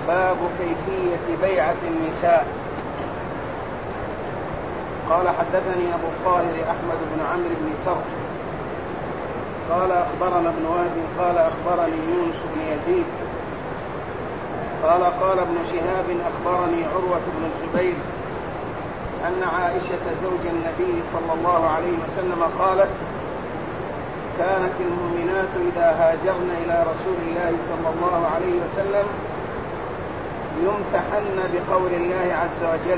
باب كيفية بيعة النساء. قال حدثني أبو الطاهر أحمد بن عمرو بن سرح قال أخبرنا ابن وهب قال أخبرني يونس بن يزيد قال ابن شهاب أخبرني عروة بن الزبير أن عائشة زوج النبي صلى الله عليه وسلم قالت: كانت المؤمنات إذا هاجرن إلى رسول الله صلى الله عليه وسلم يمتحن بقول الله عز وجل: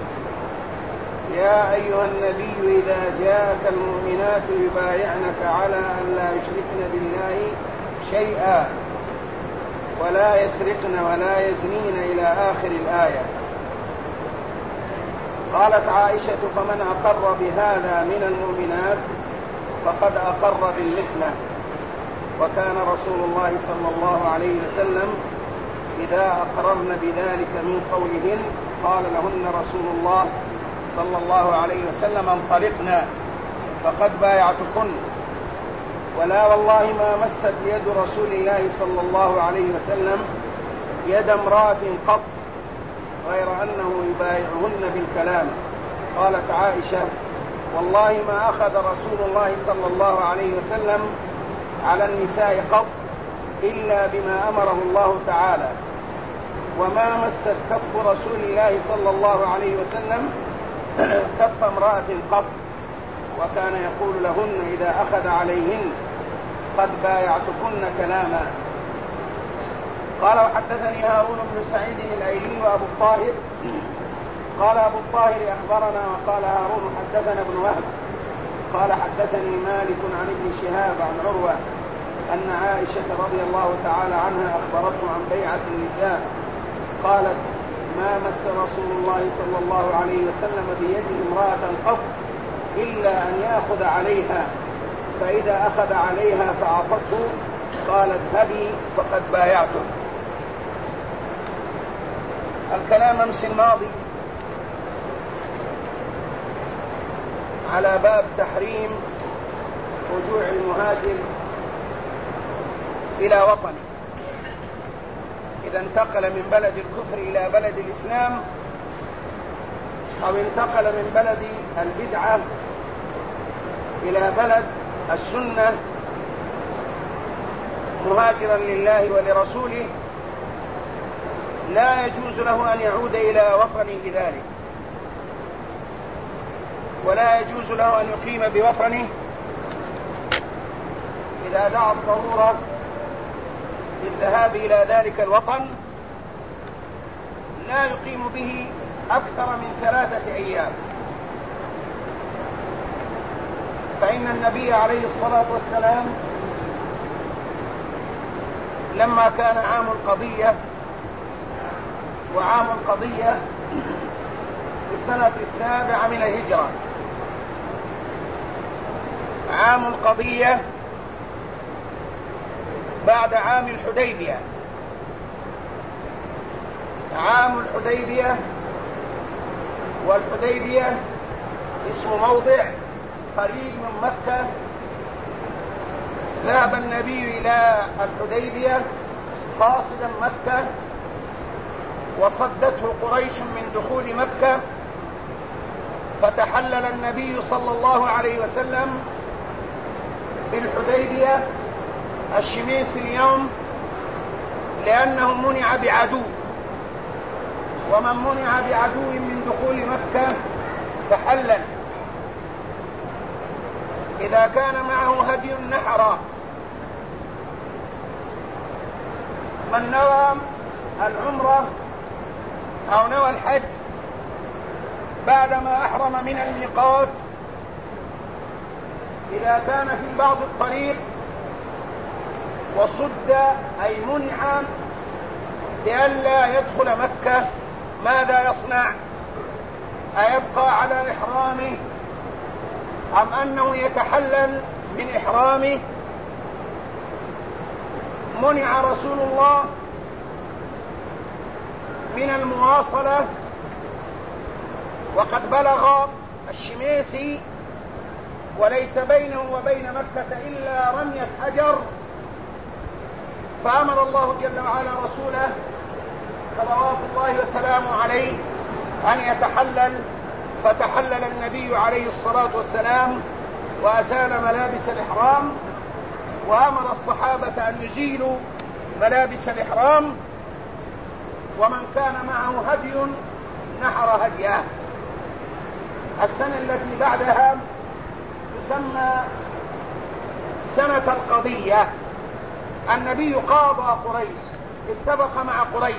يا أيها النبي إذا جاءك المؤمنات يبايعنك على أن لا يشركن بالله شيئا ولا يسرقن ولا يزنين إلى آخر الآية. قالت عائشة: فمن أقر بهذا من المؤمنات فقد أقر بالمحنة. وكان رسول الله صلى الله عليه وسلم إذا أقررن بذلك من قولهن قال لهن رسول الله صلى الله عليه وسلم: انطلقنا فقد بايعتكن. ولا والله ما مست يد رسول الله صلى الله عليه وسلم يد امرأة قط غير أنه يبايعهن بالكلام. قالت عائشة: والله ما أخذ رسول الله صلى الله عليه وسلم على النساء قط إلا بما أمره الله تعالى، وما مست كف رسول الله صلى الله عليه وسلم كف امرأة قط، وكان يقول لهن إذا أخذ عليهن: قد بايعتكن كلاما. قال: وحدثني هارون بن سعيد الأيلي وأبو الطاهر قال أبو الطاهر أخبرنا، وقال هارون حدثنا ابن وهب قال حدثني مالك عن ابن شهاب عن عروة أن عائشة رضي الله تعالى عنها أخبرته عن بيعة النساء قالت: ما مس رسول الله صلى الله عليه وسلم بيده امرأة قط إلا أن يأخذ عليها، فإذا أخذ عليها فعطته قالت: هبي فقد بايعته. الكلام أمس الماضي على باب تحريم رجوع المهاجر إلى وطنه إذا انتقل من بلد الكفر إلى بلد الإسلام، أو انتقل من بلد البدعة إلى بلد السنة مهاجرا لله ولرسوله. لا يجوز له أن يعود إلى وطنه ذلك، ولا يجوز له أن يقيم بوطنه إذا دعا الضرورة للذهاب إلى ذلك الوطن. لا يقيم به أكثر من 3 أيام، فإن النبي عليه الصلاة والسلام لما كان عام القضية، وعام القضية في السنة 7 من الهجرة، عام القضية بعد عام الحديبية. عام الحديبية، والحديبية اسم موضع قريب من مكة. ذهب النبي إلى الحديبية قاصدا مكة، وصدته قريش من دخول مكة، فتحلل النبي صلى الله عليه وسلم بالحديبية الشميس اليوم، لأنه منع بعدو، ومن منع بعدو من دخول مكة تحلل. إذا كان معه هدي نحر، من نوى العمرة أو نوى الحج بعدما أحرم من الميقات، إذا كان في بعض الطريق وصد أي منع لئلا يدخل مكة، ماذا يصنع؟ أيبقى على إحرامه أم أنه يتحلل من إحرامه؟ منع رسول الله من المواصلة، وقد بلغ الشميسي وليس بينه وبين مكة إلا رمية حجر، فأمر الله جل وعلا رسوله فتحلل النبي عليه الصلاة والسلام وأزال ملابس الإحرام، وأمر الصحابة أن يزيلوا ملابس الإحرام، ومن كان معه هدي نحر هديه. السنة التي بعدها تسمى سنة القضية. النبي قاضى قريش، اتفق مع قريش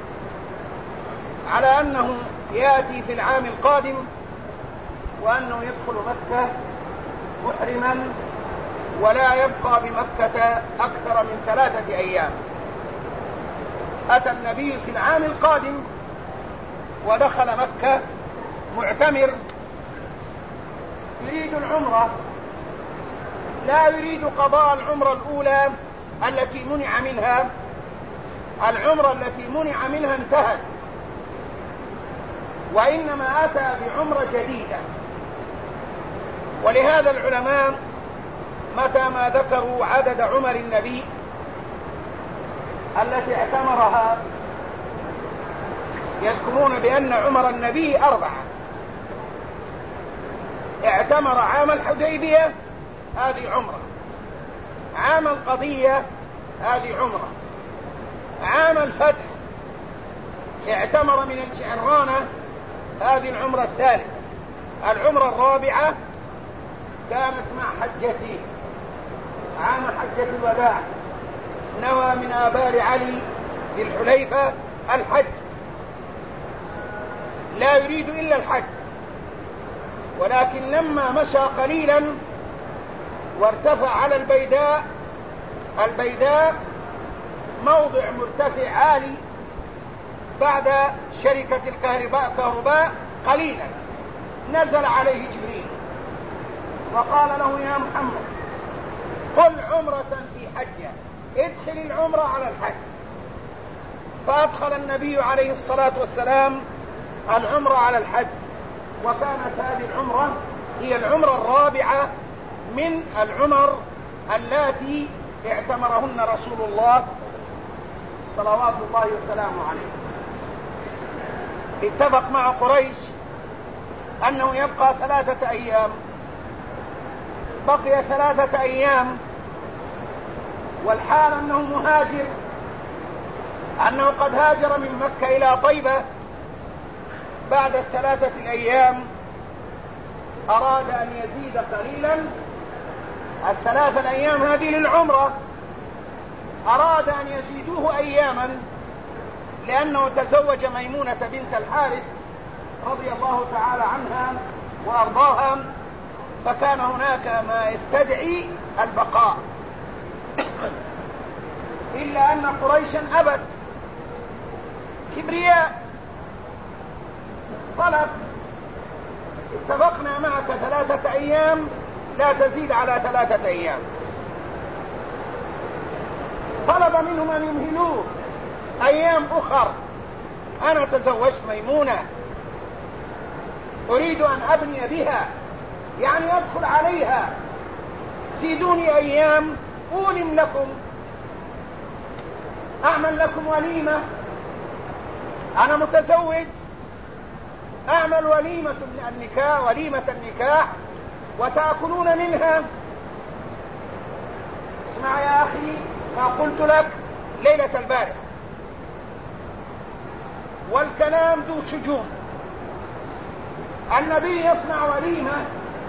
على أنه يأتي في العام القادم وأنه يدخل مكة محرما ولا يبقى بمكة أكثر من 3 أيام. أتى النبي في العام القادم ودخل مكة معتمر يريد العمرة، لا يريد قضاء العمرة الأولى التي منع منها. العمرة التي منع منها انتهت، وإنما أتى بعمرة جديدة. ولهذا العلماء متى ما ذكروا عدد عمر النبي التي اعتمرها يذكرون بأن عمر النبي 4. اعتمر عام الحديبية، هذه عمرة. عام القضية، هذه عمرة. عام الفتح اعتمر من الجعرانة، هذه العمرة الثالثة. العمرة الرابعة كانت مع حجته عام حجة الوداع، نوى من آبار علي ذي الحليفة الحج، لا يريد إلا الحج. ولكن لما مشى قليلا وارتفع على البيداء موضع مرتفع عالي بعد شركة الكهرباء قليلا، نزل عليه جبريل وقال له: يا محمد قل عمرة في حجة، ادخل العمرة على الحج. فأدخل النبي عليه الصلاة والسلام العمرة على الحج، وكانت هذه العمرة هي العمرة الرابعة من العمر اللاتي اعتمرهن رسول الله صلوات الله وسلامه عليه. اتفق مع قريش أنه يبقى 3 أيام. بقي 3 أيام، والحال أنه مهاجر، أنه قد هاجر من مكة إلى طيبة. بعد 3 أيام أراد أن يزيد قليلا. 3 أيام هذه للعمرة، أراد أن يزيدوه أياما، لأنه تزوج ميمونة بنت الحارث رضي الله تعالى عنها وأرضاها، فكان هناك ما يستدعي البقاء. إلا أن قريشا أبت، كبرياء، صلب: اتفقنا معك 3 أيام، لا تزيد على 3 أيام. طلب منهم أن يمهلوه أيام أخر. أنا تزوجت ميمونة، أريد أن أبني بها، يعني أدخل عليها، زيدوني أيام أولم لكم، أعمل لكم وليمة. أنا متزوج، أعمل وليمة النكاح وتأكلون منها. اسمع يا أخي ما قلت لك ليلة البارحة، والكلام ذو شجون. النبي يصنع وليمة،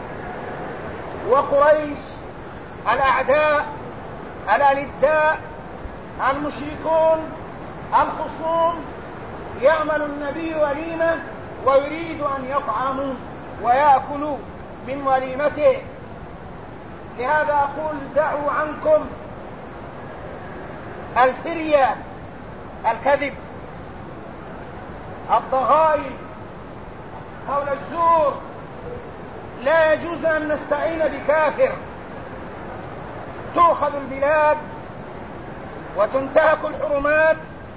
وقريش الأعداء الألداء المشركون الخصوم يعمل النبي وليمة ويريد أن يطعموا ويأكلوا من وليمته. لهذا أقول: دعوا عنكم الفرية، الكذب، الضغائن، قول الزور. لا يجوز أن نستعين بكافر. تؤخذ البلاد وتنتهك الحرمات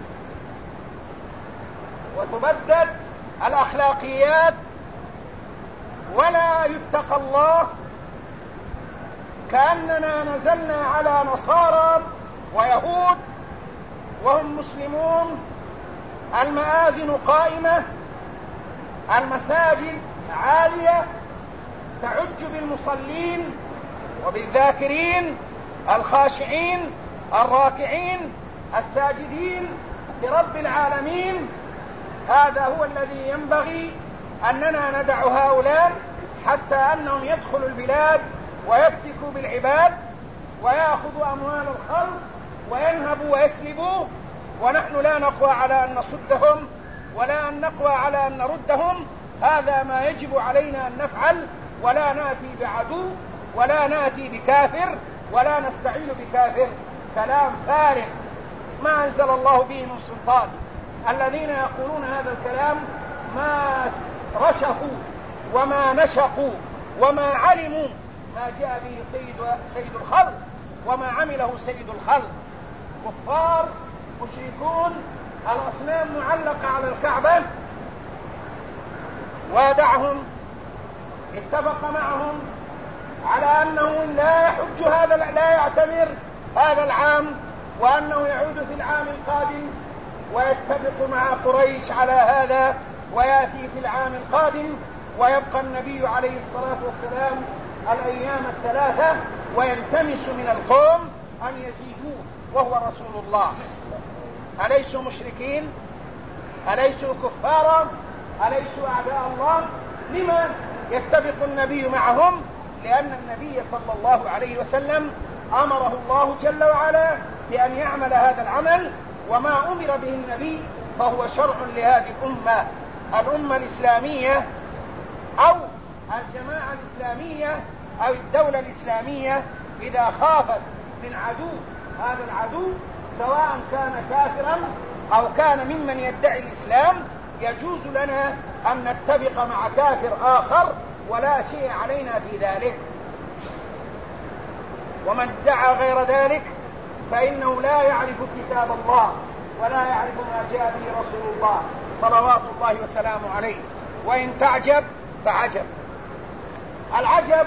وتبدد الأخلاقيات ولا يتقى الله، كأننا نزلنا على نصارى ويهود وهم مسلمون. المآذن قائمة المساجد عالية تعج بالمصلين وبالذاكرين الخاشعين الراكعين الساجدين لرب العالمين. هذا هو الذي ينبغي أننا ندع هؤلاء حتى أنهم يدخلوا البلاد ويفتكوا بالعباد ويأخذوا أموال الخلق وينهبوا ويسلبوا، ونحن لا نقوى على أن نصدهم ولا أن نقوى على أن نردهم. هذا ما يجب علينا أن نفعل، ولا نأتي بعدو ولا نأتي بكافر ولا نستعين بكافر. كلام فارغ ما أنزل الله به من سلطان. الذين يقولون هذا الكلام ما رشقوا وما نشقوا وما علموا ما جاء به سيد الخلق وما عمله سيد الخلق. كفار مشركون، الأصنام معلقة على الكعبة، وادعهم اتفق معهم على أنه لا يحج لا يعتمر هذا العام، وأنه يعود في العام القادم، ويتفق مع قريش على هذا ويأتي في العام القادم، ويبقى النبي عليه الصلاة والسلام الأيام الثلاثة ويلتمس من القوم أن يزيدوه وهو رسول الله. أليسوا مشركين؟ أليسوا كفارا؟ أليسوا أعداء الله؟ لما يتفق النبي معهم؟ لأن النبي صلى الله عليه وسلم أمره الله جل وعلا بأن يعمل هذا العمل، وما أمر به النبي فهو شرع لهذه الأمة الإسلامية أو الجماعة الإسلامية أو الدولة الإسلامية. إذا خافت من عدو، هذا العدو سواء كان كافرا أو كان ممن يدعي الإسلام، يجوز لنا أن نتفق مع كافر آخر ولا شيء علينا في ذلك. ومن ادعى غير ذلك فإنه لا يعرف كتاب الله ولا يعرف ما جاء به رسول الله صلوات الله وسلامه عليه. وإن تعجب فعجب. العجب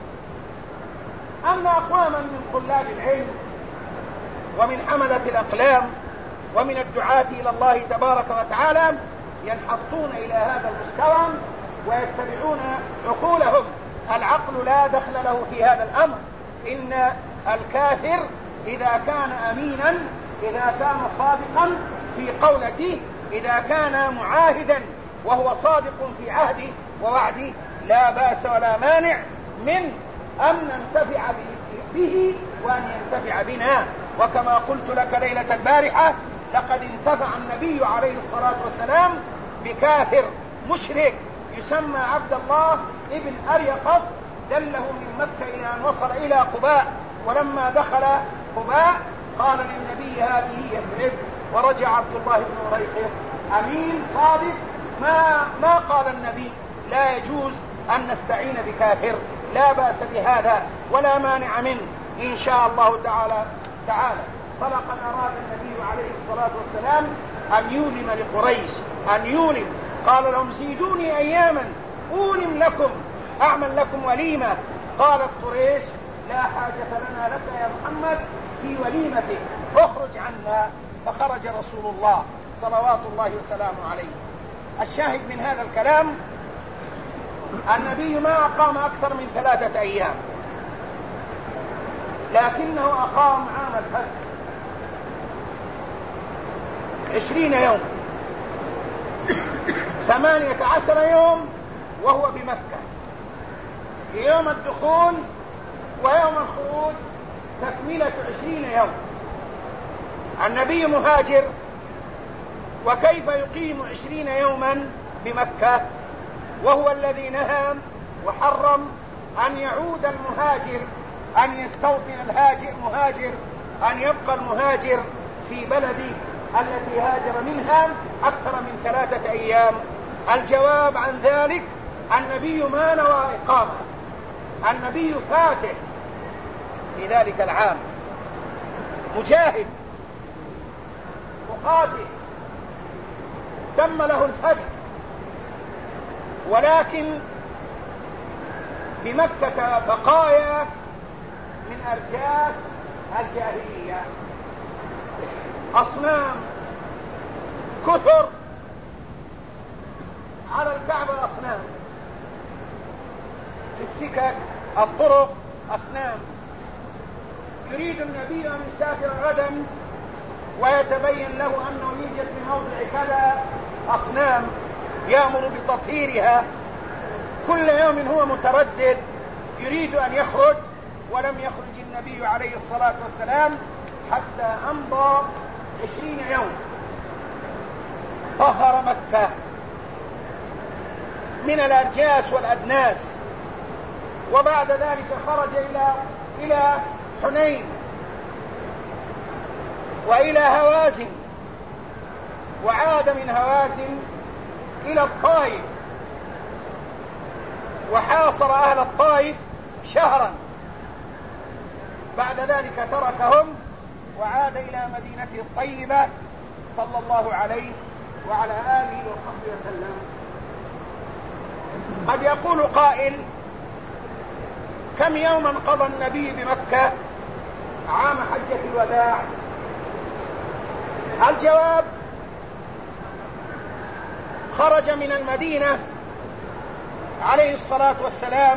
أن أقواما من طلاب العلم ومن حملة الأقلام ومن الدعاة إلى الله تبارك وتعالى ينحطون إلى هذا المستوى ويتبعون عقولهم. العقل لا دخل له في هذا الأمر. إن الكافر إذا كان أمينا، إذا كان صادقا في قولته، إذا كان معاهدا وهو صادق في عهده ووعده، لا بأس ولا مانع من أن ننتفع به وأن ينتفع بنا. وكما قلت لك ليلة البارحة، لقد انتفع النبي عليه الصلاة والسلام بكافر مشرك يسمى عبد الله ابن أريقط، دله من مكة إلى أن وصل إلى قباء، ولما دخل قباء قال للنبي هذه يثرب، ورجع عبد الله بن أريقط أمين صادق. ما قال النبي لا يجوز أن نستعين بكافر، لا بأس بهذا ولا مانع منه إن شاء الله تعالى. فلقد أراد النبي عليه الصلاة والسلام أن يولم لقريش، أن يولم. قال لهم زيدوني أياما أولم لكم، أعمل لكم وليمة. قالت قريش لا حاجة لنا لك يا محمد في وليمتك، اخرج عنا. فخرج رسول الله صلوات الله وسلامه عليه. الشاهد من هذا الكلام، النبي ما أقام أكثر من 3 أيام، لكنه أقام عام الفتح 20 يوم، 18 يوم وهو بمكة، في يوم الدخول ويوم الخروج تكملة 20 يوم. النبي مهاجر، وكيف يقيم 20 يوما بمكة وهو الذي نهى وحرم أن يعود المهاجر، أن يستوطن المهاجر، أن يبقى المهاجر في بلده التي هاجر منها أكثر من 3 أيام؟ الجواب عن ذلك، النبي ما نوى إقامة، النبي فاتح في ذلك العام، مجاهد مقاتل، تم له الفتح، ولكن بمكة بقايا من أرجاس الجاهلية، أصنام كثر على الكعبة السكك الطرق أصنام. يريد النبي أن يسافر غدا ويتبين له أنه يوجد في موضع كذا أصنام يأمر بتطهيرها. كل يوم هو متردد يريد أن يخرج، ولم يخرج النبي عليه الصلاة والسلام حتى أمضى 20 يوم. طهر مكة من الأرجاس والأدناس، وبعد ذلك خرج إلى حنين وإلى هوازن، وعاد من هوازن إلى الطائف وحاصر أهل الطائف شهرا. بعد ذلك تركهم وعاد إلى مدينته الطيبة صلى الله عليه وعلى آله وصحبه وسلم. قد يقول قائل: كم يوما قضى النبي بمكة عام حجة الوداع؟ الجواب: خرج من المدينة عليه الصلاة والسلام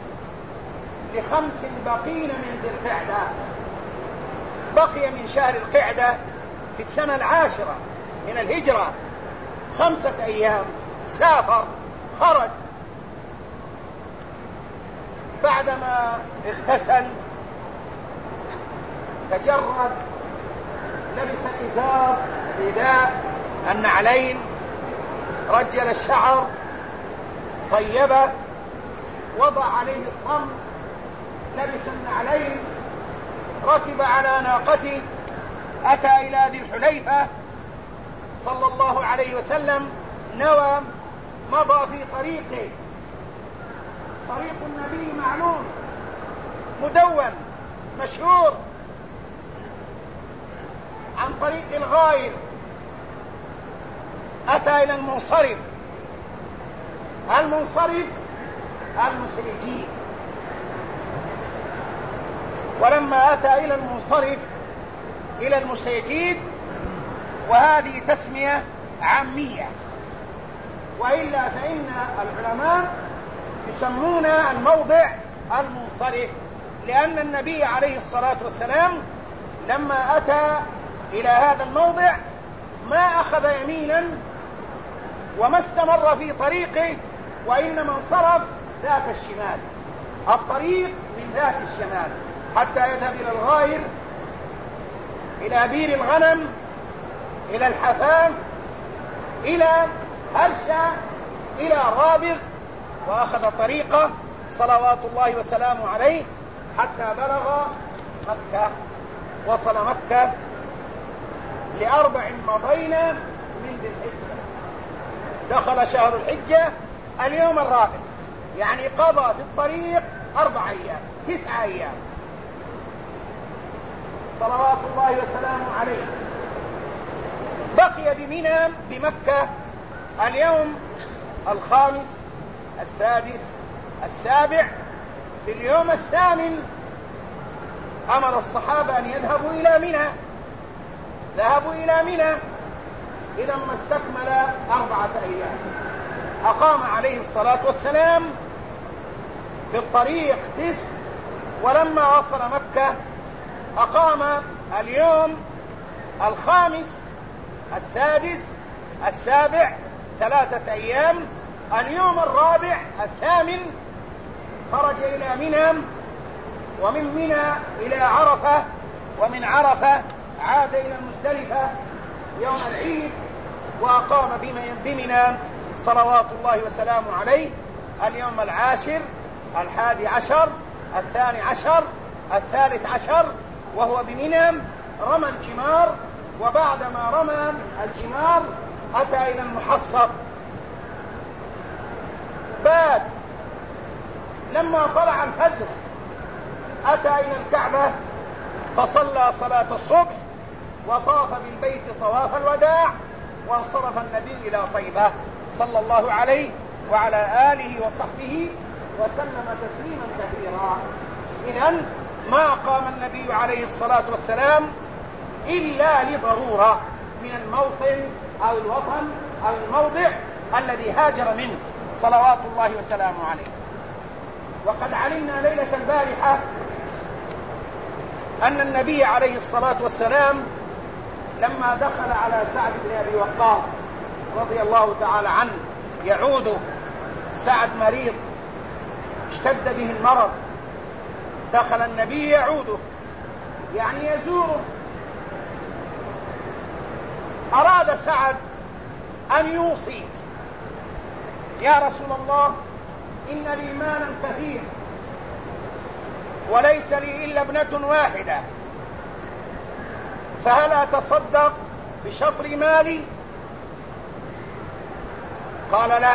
ل5 بقين من ذي القعدة. بقي من شهر القعدة في السنة 10 من الهجرة 5 أيام. سافر، خرج بعدما اغتسل، تجرد، لبس الإزار، الرداء، النعلين، رجل الشعر، طيبه، وضع عليه الصم، لبس النعلين، ركب على ناقته، أتى إلى ذي الحليفة صلى الله عليه وسلم، نوى، مضى في طريقه. طريق النبي معلوم، مدون، مشهور، عن طريق الغاير. أتى إلى المنصرف. المنصرف المسرجين. ولما أتى إلى المنصرف إلى المسيجيد، وهذه تسمية عامية، وإلا فإن العلماء يسمون الموضع المنصرف، لأن النبي عليه الصلاة والسلام لما أتى إلى هذا الموضع ما أخذ يمينا وما استمر في طريقه، وإنما انصرف ذات الشمال، الطريق من ذات الشمال، حتى يذهب إلى الغاير، إلى بير الغنم، إلى الحفام، إلى هرشة، إلى رابغ، وأخذ طريقه صلوات الله وسلامه عليه حتى بلغ مكة. وصل مكة ل4 مضينا من ذي الحجة. دخل شهر الحجة اليوم 4، يعني قضى في الطريق 4 أيام، 9 أيام صلوات الله وسلامه عليه. بقي بمنى بمكة اليوم 5 6 7. في اليوم 8 أمر الصحابة أن يذهبوا إلى منى. ذهبوا إلى منى، إذا ما استكمل 4 أيام. أقام عليه الصلاة والسلام في الطريق 9، ولما وصل مكة أقام اليوم 5 6 7 3 أيام. اليوم 4 8 خرج إلى منى، ومن منى إلى عرفة، ومن عرفة عاد إلى المزدلفة يوم العيد، وأقام بمنى صلوات الله وسلامه عليه اليوم 10 11 12 13، وهو بمنى. رمى الجمار، وبعدما رمى الجمار أتى إلى المحصب، بات. لما طلع الفجر أتى إلى الكعبة فصلى صلاة الصبح، وطاف بالبيت طواف الوداع، وانصرف النبي إلى طيبة صلى الله عليه وعلى آله وصحبه وسلم تسليما كثيرا. إذن ما قام النبي عليه الصلاة والسلام إلا لضرورة من الموطن أو الوطن أو الموضع الذي هاجر منه صلوات الله وسلامه عليه. وقد علمنا ليلة البارحة أن النبي عليه الصلاة والسلام لما دخل على سعد بن أبي وقاص رضي الله تعالى عنه يعوده، سعد مريض اشتد به المرض، دخل النبي يعوده يعني يزوره. أراد سعد أن يوصي: يا رسول الله، إن لي مالا كثير وليس لي إلا ابنة واحدة، فهل أتصدق بشطر مالي؟ قال لا.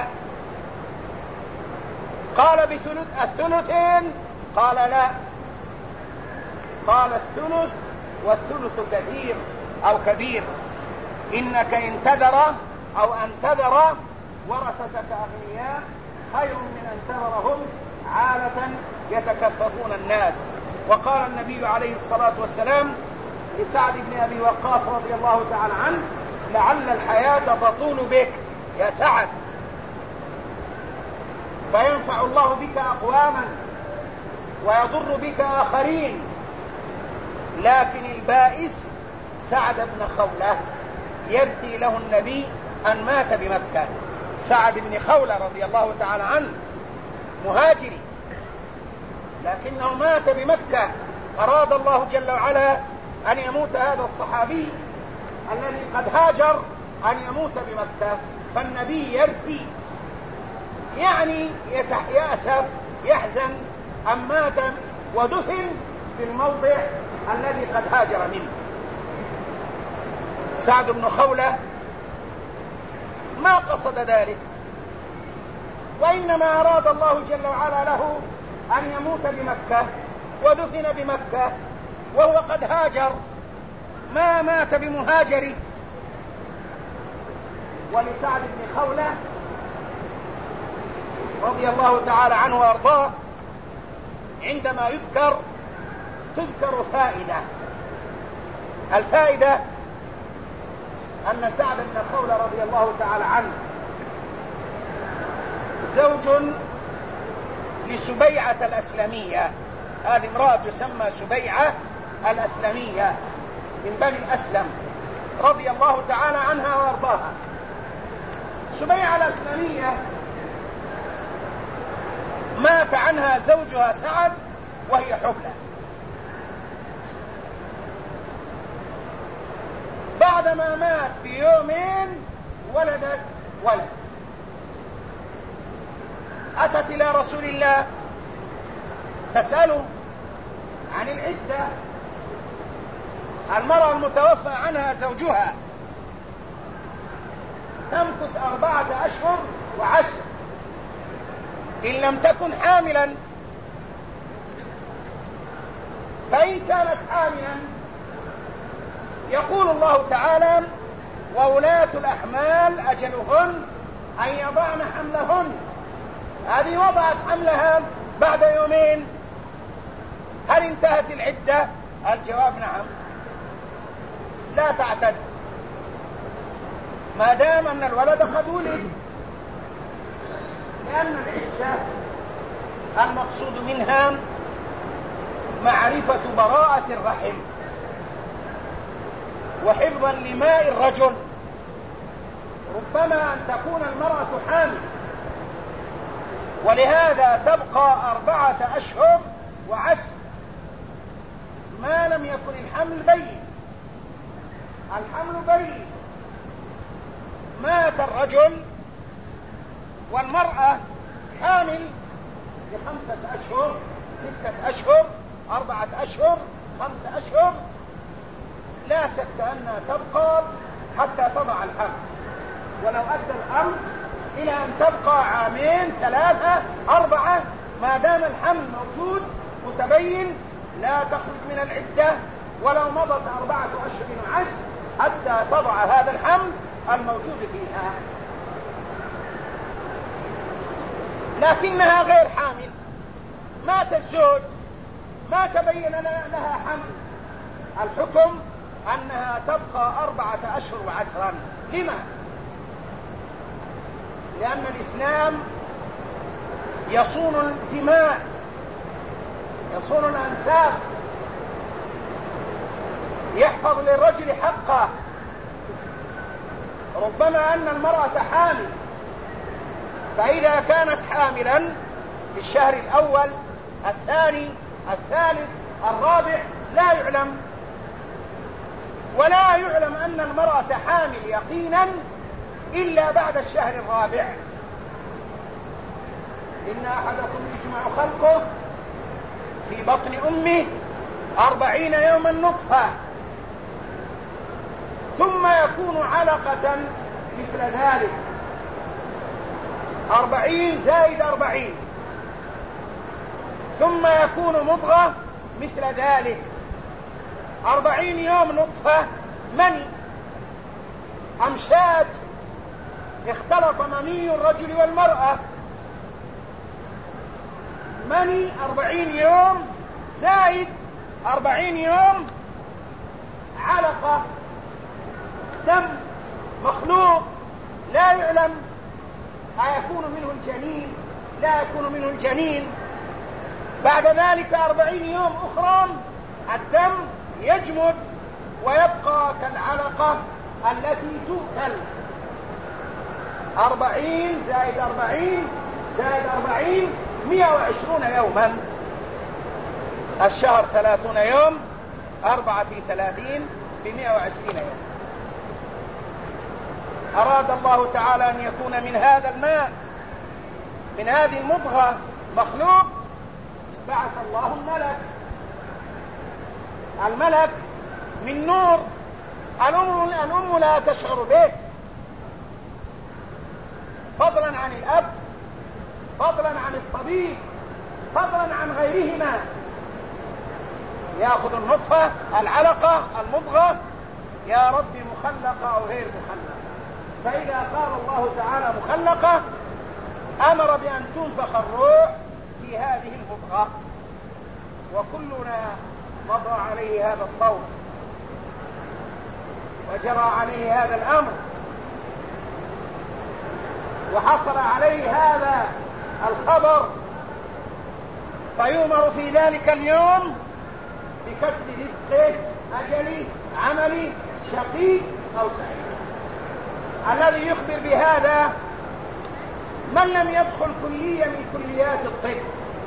قال الثلثين؟ قال لا. قال الثلث، والثلث كثير أو كبير، إنك إن تذر أو أن تذر ورثتك أغنياء خير من أن تذرهم عالة يتكففون الناس. وقال النبي عليه الصلاة والسلام لسعد بن أبي وقاص رضي الله تعالى عنه: لعل الحياة تطول بك يا سعد، فينفع الله بك أقواما ويضر بك آخرين. لكن البائس سعد بن خولة يرثي له النبي أن مات بمكة. سعد بن خولة رضي الله تعالى عنه مهاجري، لكنه مات بمكة. أراد الله جل وعلا أن يموت هذا الصحابي الذي قد هاجر أن يموت بمكة، فالنبي يرثي، يعني يأسف يحزن أن مات ودفن في الموضع الذي قد هاجر منه. سعد بن خولة ما قصد ذلك، وإنما أراد الله جل وعلا له أن يموت بمكة ودفن بمكة وهو قد هاجر، ما مات بمهاجره. ولسعد بن خولة رضي الله تعالى عنه وأرضاه عندما تذكر فائدة. الفائدة أن سعد بن خولة رضي الله تعالى عنه زوج لسبيعة الأسلمية. هذه امرأة تسمى سبيعة الأسلمية من بني الأسلم رضي الله تعالى عنها وأرضاها. سبيعة الأسلمية مات عنها زوجها سعد وهي حبلى. بعدما مات بيومين ولدت ولد. أتت إلى رسول الله تسأله عن العدة. المرأة المتوفى عنها زوجها تمكث 4 أشهر و10 إن لم تكن حاملا، فإن كانت حاملا يقول الله تعالى: وولاة الأحمال أجلهن أن يضعن حملهن. هذه وضعت حملها بعد يومين، هل انتهت العدة؟ الجواب نعم، لا تعتد ما دام أن الولد قد ولد، لأن العدة المقصود منها معرفة براءة الرحم وحفظا لماء الرجل. ربما أن تكون المرأة حامل، ولهذا تبقى 4 أشهر و10 ما لم يكن الحمل بين. الحمل بين، مات الرجل والمرأة حامل ب5 أشهر 6 أشهر 4 أشهر 5 أشهر، لا شك أنها تبقى حتى تضع الحمل، ولو أدى الأمر إلى أن تبقى 2 3 4 ما دام الحمل موجود متبين لا تخرج من العدة ولو مضت 4 أشهر و10 حتى تضع هذا الحمل الموجود فيها. لكنها غير حامل، مات الزوج ما تبين لها حمل، الحكم أنها تبقى 4 أشهر و10. لما؟ لأن الإسلام يصون الدماء يصون الأنساب، يحفظ للرجل حقه. ربما أن المرأة حامل، فإذا كانت حاملا في الشهر الأول الثاني الثالث الرابع لا يعلم، ولا يعلم أن المرأة حامل يقينا إلا بعد الشهر الرابع. إن أحدكم يجمع خلقه في بطن أمه 40 يوما نطفة، ثم يكون علقة مثل ذلك، 40 زائد 40، ثم يكون مضغة مثل ذلك، 40 يوم نطفة مني، أمشاج، اختلط مني الرجل والمرأة، مني 40 يوم زائد 40 يوم علقة، دم مخلوق لا يعلم أيكون منه الجنين لا يكون منه الجنين. بعد ذلك 40 يوم أخرى الدم يجمد ويبقى كالعلقة التي تؤكل. 40 زائد 40 زائد 40 120 يوما. الشهر 30 يوم، 4 في 30 ب120 يوم. أراد الله تعالى أن يكون من هذا الماء، من هذه المضغة مخلوق، بعث الله الملك. الملك من نور الأم لا تشعر به، فضلا عن الأب، فضلا عن الطبيب، فضلا عن غيرهما. يأخذ النطفة العلقة المضغة، يا رب مخلقة أو غير مخلقة، فإذا قال الله تعالى مخلقة أمر بأن تنفخ الروح في هذه المضغة، وكلنا مضى عليه هذا الطور وجرى عليه هذا الأمر وحصل عليه هذا الخبر، فيؤمر في ذلك اليوم بكتب رزقه، أجله، عمله، شقي أو سعيد. الذي يخبر بهذا من لم يدخل كلية من كليات الطب،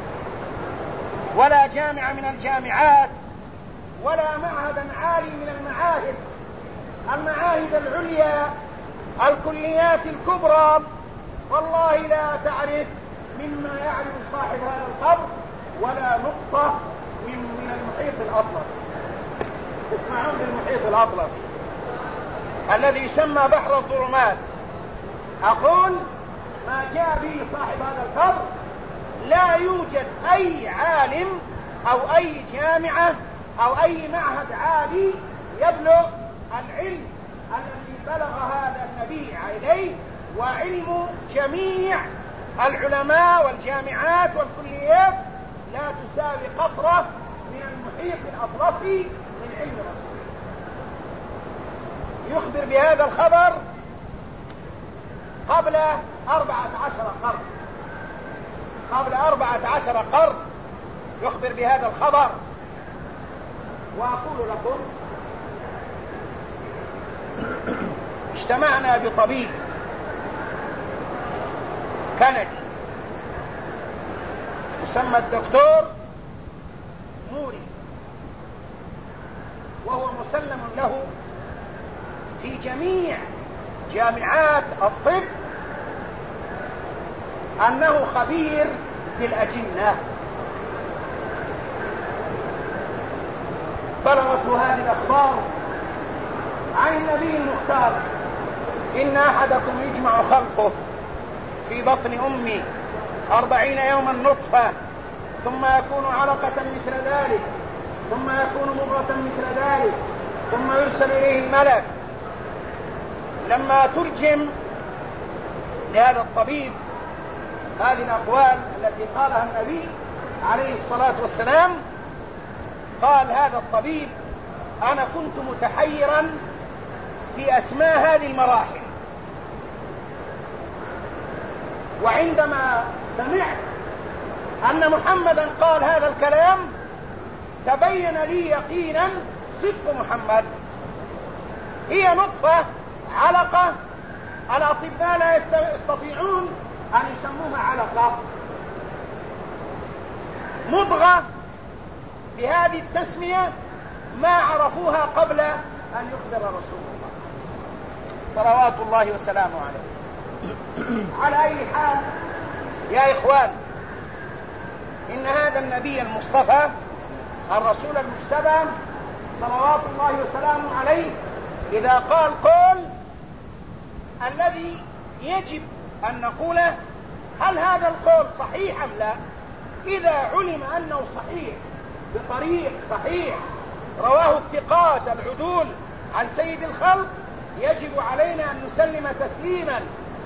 ولا جامعة من الجامعات، ولا معهدا عالي من المعاهد العليا، الكليات الكبرى، والله لا تعرف مما يعرف صاحب هذا القبر ولا نقطة من المحيط الأطلسي. تسمعون بالمحيط الأطلسي الذي يسمى بحر الظلمات. أقول ما جاء به صاحب هذا القبر لا يوجد أي عالم أو أي جامعة أو أي معهد عالي يبلغ العلم الذي بلغ هذا النبي عليه، وعلم جميع العلماء والجامعات والكليات لا تساوي قطرة من المحيط الأطلسي من علم رسول. يخبر بهذا الخبر قبل 14 قرن، قبل 14 قرن يخبر بهذا الخبر. وأقول لكم اجتمعنا بطبيب كندي يسمى الدكتور موري، وهو مسلم له في جميع جامعات الطب أنه خبير بالأجنة. بلغته هذه الأخبار عن النبي المختار: إن أحدكم يجمع خلقه في بطن أمه 40 يوما نطفة، ثم يكون علقة مثل ذلك، ثم يكون مضغة مثل ذلك، ثم يرسل إليه الملك. لما ترجم لهذا الطبيب هذه الأقوال التي قالها النبي عليه الصلاة والسلام، قال هذا الطبيب: أنا كنت متحيرا في أسماء هذه المراحل، وعندما سمعت أن محمدا قال هذا الكلام تبين لي يقينا صدق محمد. هي نطفة علقة، الأطباء لا يستطيعون أن يسموها علقة، مضغة بهذه التسمية ما عرفوها قبل أن يخبر رسول الله صلوات الله وسلامه عليه. على أي حال يا إخوان، إن هذا النبي المصطفى الرسول المجتبى صلوات الله وسلامه عليه إذا قال قول الذي يجب أن نقوله هل هذا القول صحيح أم لا؟ إذا علم أنه صحيح بطريق صحيح رواه الثقات العدول عن سيد الخلق يجب علينا أن نسلم تسليما،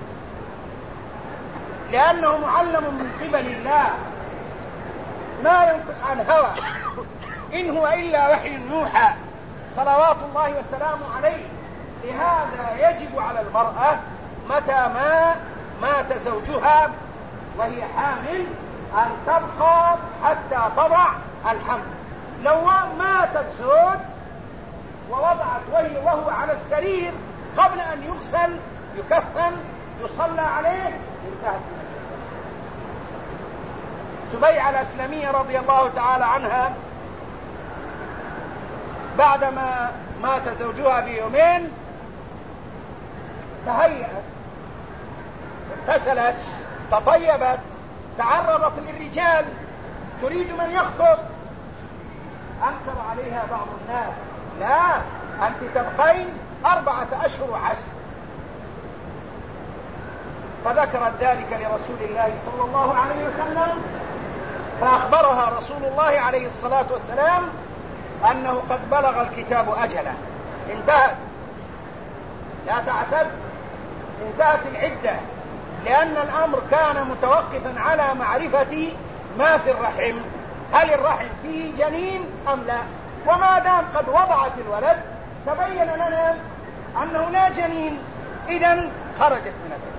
لأنه معلم من قبل الله ما ينطق عن هوى إن هو إلا وحي يوحى صلوات الله وسلامه عليه. لهذا يجب على المرأة متى ما مات زوجها وهي حامل أن تبقى حتى تضع الحمل. لو مات الزوج ووضعت وهو على السرير قبل أن يغسل يكفن يصلى عليه انتهت. سبيعة الأسلمية رضي الله تعالى عنها بعدما مات زوجها بيومين تهيأت، اغتسلت، تطيبت، تعرضت للرجال، تريد من يخطب. أنكر عليها بعض الناس: لا، أنت تبقين 4 أشهر وعشر. فذكرت ذلك لرسول الله صلى الله عليه وسلم، فأخبرها رسول الله عليه الصلاة والسلام أنه قد بلغ الكتاب أجله، انتهت، لا تعتد، انتهت العدة، لأن الأمر كان متوقفا على معرفة ما في الرحم، هل الرحم فيه جنين أم لا. وما دام قد وضعت الولد تبين لنا أنه لا جنين، إذن خرجت من العدة.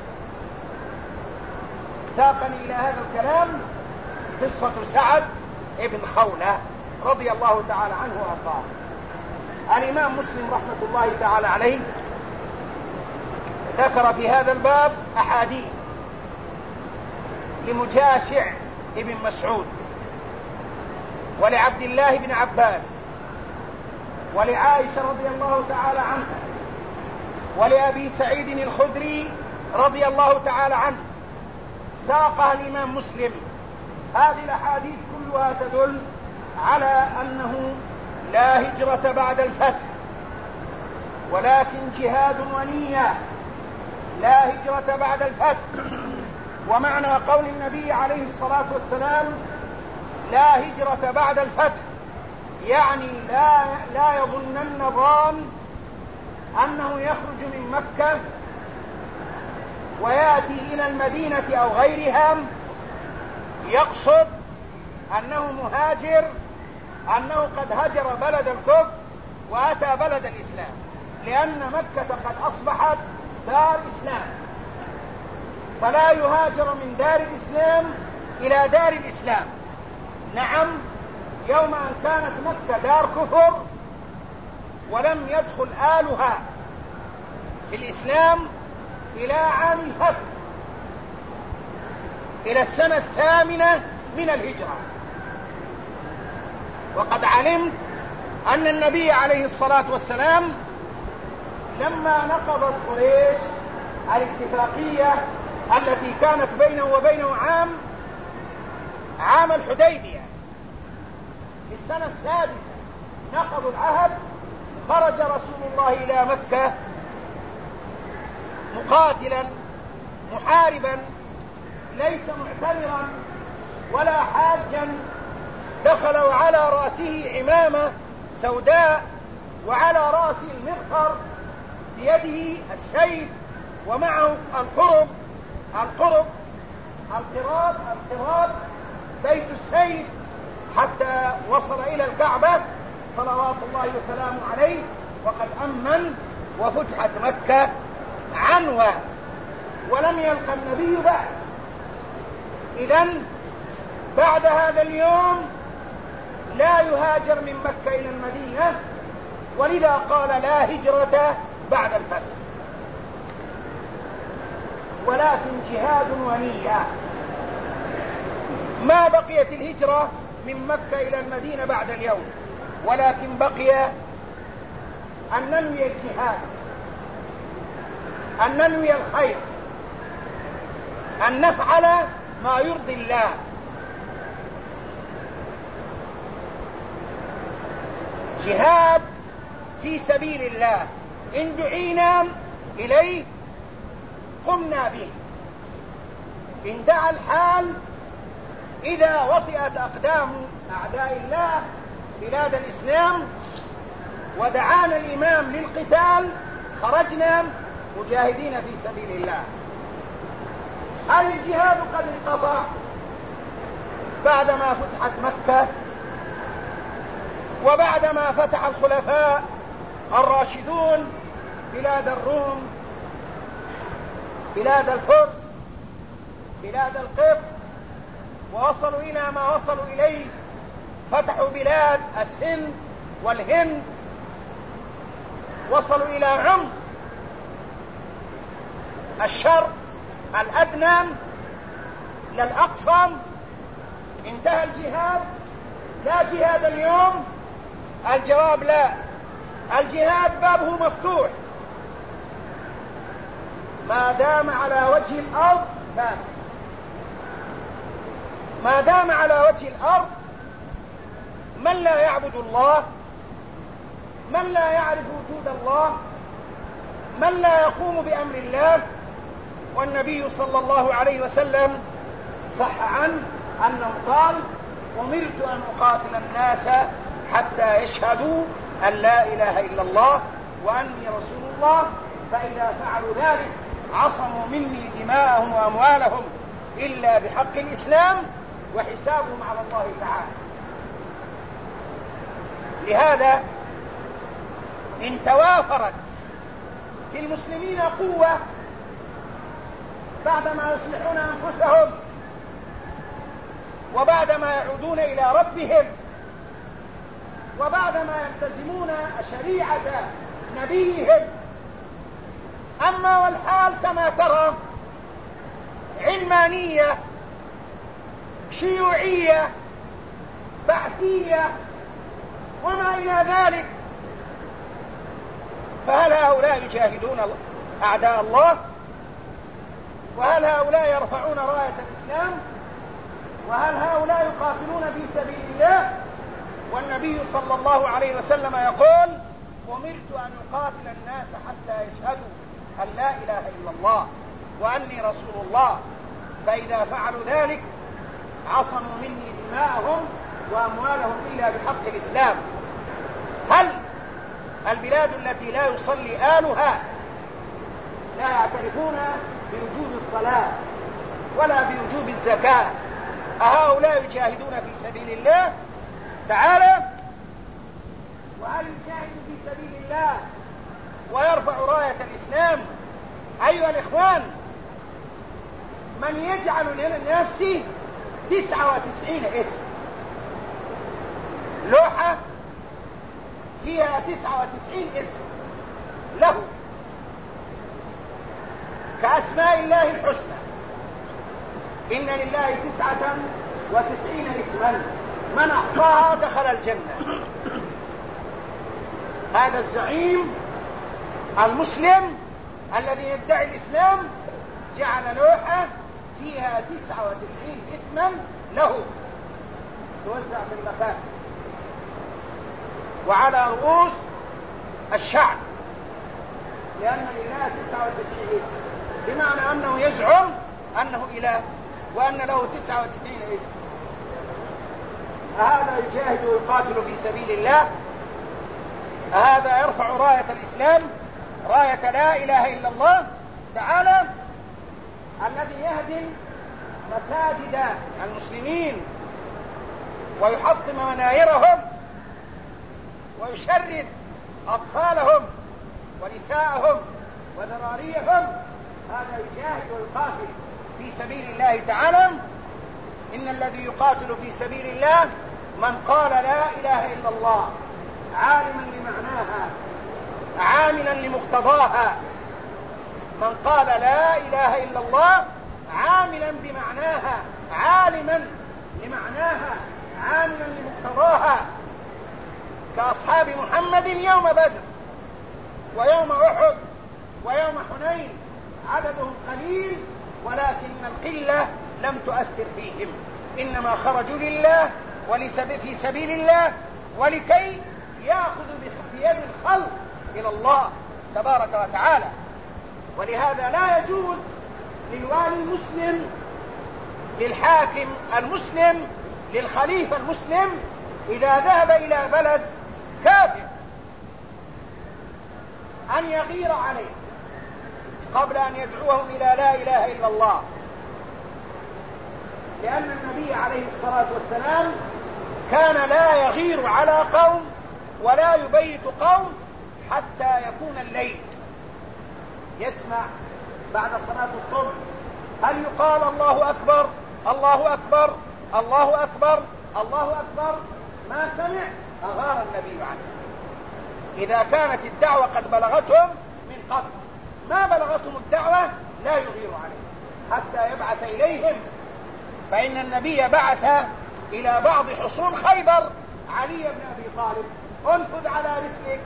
ساقني إلى هذا الكلام قصة سعد ابن خولة رضي الله تعالى عنه وأرضاه. الإمام مسلم رحمة الله تعالى عليه ذكر في هذا الباب أحاديث لمجاشع ابن مسعود، ولعبد الله بن عباس، ولعائشة رضي الله تعالى عنها، ولأبي سعيد الخدري رضي الله تعالى عنه. ساقها الإمام مسلم. هذه الأحاديث كلها تدل على أنه لا هجرة بعد الفتح، ولكن جهاد ونية. لا هجرة بعد الفتح، ومعنى قول النبي عليه الصلاة والسلام لا هجرة بعد الفتح يعني لا يظنن ظان أنه يخرج من مكة ويأتي إلى المدينة أو غيرها يقصد أنه مهاجر، أنه قد هجر بلد الكفر وأتى بلد الإسلام، لأن مكة قد أصبحت دار إسلام، فلا يهاجر من دار الإسلام إلى دار الإسلام. نعم، يوم أن كانت مكة دار كفر ولم يدخل آلها في الإسلام إلى عام الفتح، إلى السنة 8 من الهجرة. وقد علمت أن النبي عليه الصلاة والسلام لما نقضت قريش الاتفاقية التي كانت بينه وبينه عام الحديبية في السنة 6 نقضوا العهد، خرج رسول الله إلى مكة مقاتلا محاربا، ليس معتمرا ولا حاجا. دخل وعلى رأسه عمامة سوداء، وعلى رأسه المغفر، بيده السيف، ومعه القرب بيت السيف، حتى وصل إلى الكعبة صلوات الله وسلامه عليه، وقد أمن وفتحت مكة عنوة ولم يلقى النبي بأس. إذن بعد هذا اليوم لا يهاجر من مكة إلى المدينة، ولذا قال لا هجرة بعد الفتح، ولكن جهاد ونية. ما بقيت الهجرة من مكة إلى المدينة بعد اليوم، ولكن بقي أن ننوي الجهاد، أن ننوي الخير، أن نفعل ما يرضي الله. جهاد في سبيل الله إن دعينا إليه قمنا به، إن دعا الحال إذا وطئت أقدام أعداء الله بلاد الإسلام ودعانا الإمام للقتال خرجنا مجاهدين في سبيل الله. هل الجهاد قد انقطع بعدما فتحت مكة وبعدما فتح الخلفاء الراشدون بلاد الروم، بلاد الفرس، بلاد القبط، ووصلوا إلى ما وصلوا إليه، فتحوا بلاد السند والهند، وصلوا إلى عمق الشرق الأدنى للأقصى؟ انتهى الجهاد؟ لا جهاد اليوم. الجواب لا، الجهاد بابه مفتوح ما دام على وجه الأرض. ما دام على وجه الأرض من لا يعبد الله، من لا يعرف وجود الله، من لا يقوم بأمر الله. والنبي صلى الله عليه وسلم صح عنه أنه قال: أمرت أن أقاتل الناس حتى يشهدوا أن لا إله إلا الله وأني رسول الله، فإذا فعلوا ذلك عصموا مني دماءهم وأموالهم إلا بحق الإسلام وحسابهم على الله تعالى. لهذا إن توافرت في المسلمين قوة بعدما يصلحون أنفسهم وبعدما يعودون إلى ربهم وبعدما يلتزمون شريعة نبيهم، أما والحال كما ترى علمانية شيوعية بعثية وما إلى ذلك، فهل هؤلاء يجاهدون أعداء الله؟ وهل هؤلاء يرفعون راية الإسلام؟ وهل هؤلاء يقاتلون في سبيل الله؟ والنبي صلى الله عليه وسلم يقول: أمرت أن أقاتل الناس حتى يشهدوا أن لا إله إلا الله وأني رسول الله، فإذا فعلوا ذلك عصموا مني دماءهم وأموالهم إلا بحق الإسلام. هل البلاد التي لا يصلي أهلها لا يعترفون بوجوب الصلاة ولا بوجوب الزكاة، أهؤلاء يجاهدون في سبيل الله؟ تعالى، وهل يجاهد في سبيل الله ويرفع راية الإسلام؟ أيها الإخوان، من يجعل لنفسه 99 اسم، لوحة فيها 99 اسم له كأسماء الله الحسنى، إن لله 99 اسما من أحصاها دخل الجنة. هذا الزعيم المسلم الذي يدعي الإسلام جعل لوحة فيها 99 اسما له توزع في المكان وعلى رؤوس الشعب، لأن لله 99 اسم، بمعنى أنه يزعم أنه إله وأن له 99 اسم. أهذا يجاهد ويقاتل في سبيل الله؟ أهذا يرفع راية الإسلام، راية لا إله إلا الله تعالى؟ الذي يهدم مساجد المسلمين ويحطم منايرهم ويشرد أطفالهم ونساءهم وذراريهم، هذا يجاهد ويقاتل في سبيل الله تعالى؟ إن الذي يقاتل في سبيل الله من قال لا إله إلا الله عالما لمعناها عاملا لمقتضاها، من قال لا إله إلا الله عاملا بمعناها عالما لمعناها عاملا لمقتضاها، كأصحاب محمد يوم بدر ويوم أحد ويوم حنين، عددهم قليل ولكن القلة لم تؤثر فيهم، إنما خرجوا لله في سبيل الله ولكي يأخذوا بيد الخلق إلى الله تبارك وتعالى. ولهذا لا يجوز للوالي المسلم، للحاكم المسلم، للخليفة المسلم إذا ذهب إلى بلد كافر أن يغير عليه قبل أن يدعوهم إلى لا إله إلا الله، لأن النبي عليه الصلاة والسلام كان لا يغير على قوم ولا يبيت قوم حتى يكون الليل، يسمع بعد صلاة الصبح هل يقال الله أكبر الله أكبر الله أكبر الله أكبر، ما سمع أغار النبي عنه. إذا كانت الدعوة قد بلغتهم من قبل، ما بلغتهم الدعوة لا يغير عليه حتى يبعث إليهم. فإن النبي بعث إلى بعض حصون خيبر علي بن أبي طالب، انفذ على رسلك،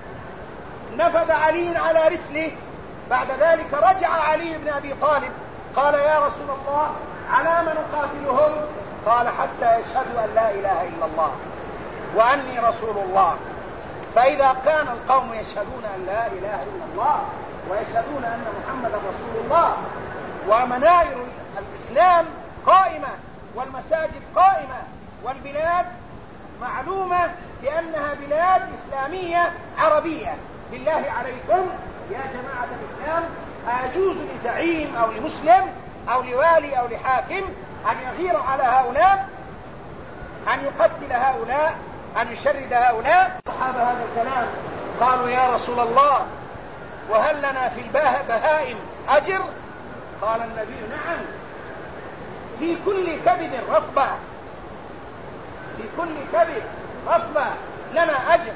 نفذ علي على رسله. بعد ذلك رجع علي بن أبي طالب قال يا رسول الله على من نقاتلهم؟ قال حتى يشهدوا أن لا إله إلا الله وأني رسول الله. فإذا كان القوم يشهدون أن لا إله إلا الله ويشهدون أن محمدا رسول الله ومنائر الإسلام قائمة والمساجد قائمة والبلاد معلومة بأنها بلاد إسلامية عربية، بالله عليكم يا جماعة الإسلام أيجوز لزعيم أو لمسلم أو لوالي أو لحاكم أن يغير على هؤلاء، أن يقتل هؤلاء، أن يشرد هؤلاء؟ الصحابة هذا الكلام قالوا يا رسول الله وهل لنا في البهائم أجر؟ قال النبي نعم، في كل كبد رطبة، في كل كبد رطبة لنا أجر.